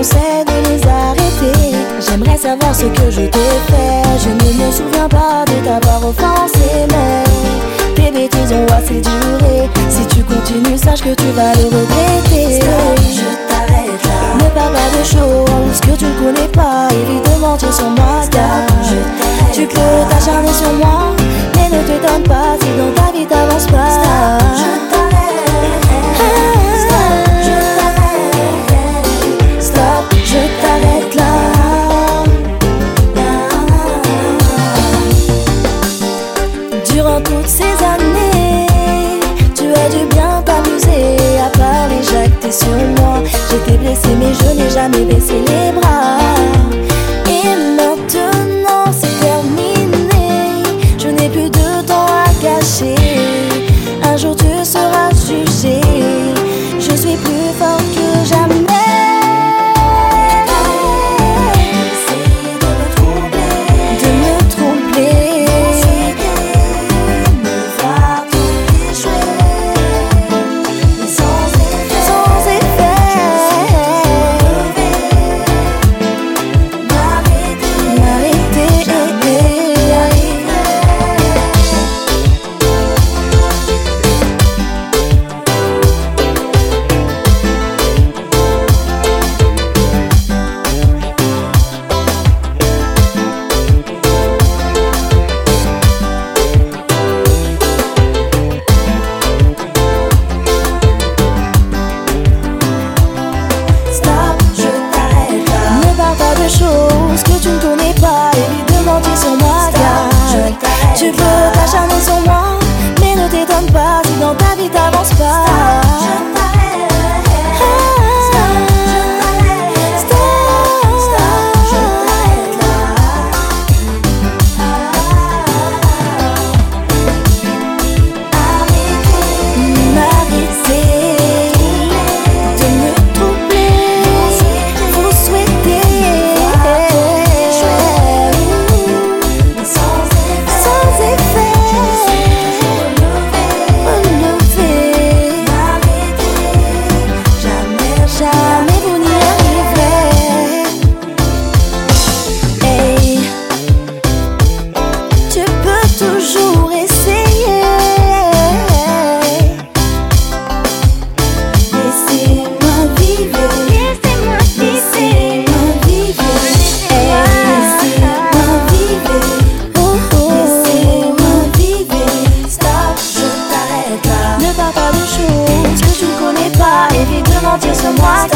conseille de les arrêter. J'aimerais savoir ce que je t'ai fait. Je ne me souviens pas de t'avoir offensé, mais tes bêtises ont assez duré. Si tu continues, sache que tu vas le regretter. Stop, je t'arrête là. Ne parle pas de choses que tu ne connais pas. Évite de mentir sur moi, car tu peux t'acharner sur moi, mais ne te donne pas si dans ta vie t'avances pas. Je t'arrête. Stop, je t'arrête là. Durant toutes ces années, tu as dû bien t'amuser à parler, jacter sur moi. J'étais blessée mais je n'ai jamais baissé les bras. Et maintenant c'est terminé, je n'ai plus de temps à gâcher. Un jour tu seras jugé, je suis plus forte que jamais. Choses que tu ne connais pas, évite de mentir sur moi, car tu peux t'acharner sur moi, mais ne t'étonne pas si dans ta vie t'avances pas. Toujours essayer. Laissez-moi vivre, laissez-moi vivre, laissez-moi vivre, laissez-moi vivre. Stop, je t'arrête là. Ne parle pas de choses que tu ne connais pas, évite de mentir sur moi.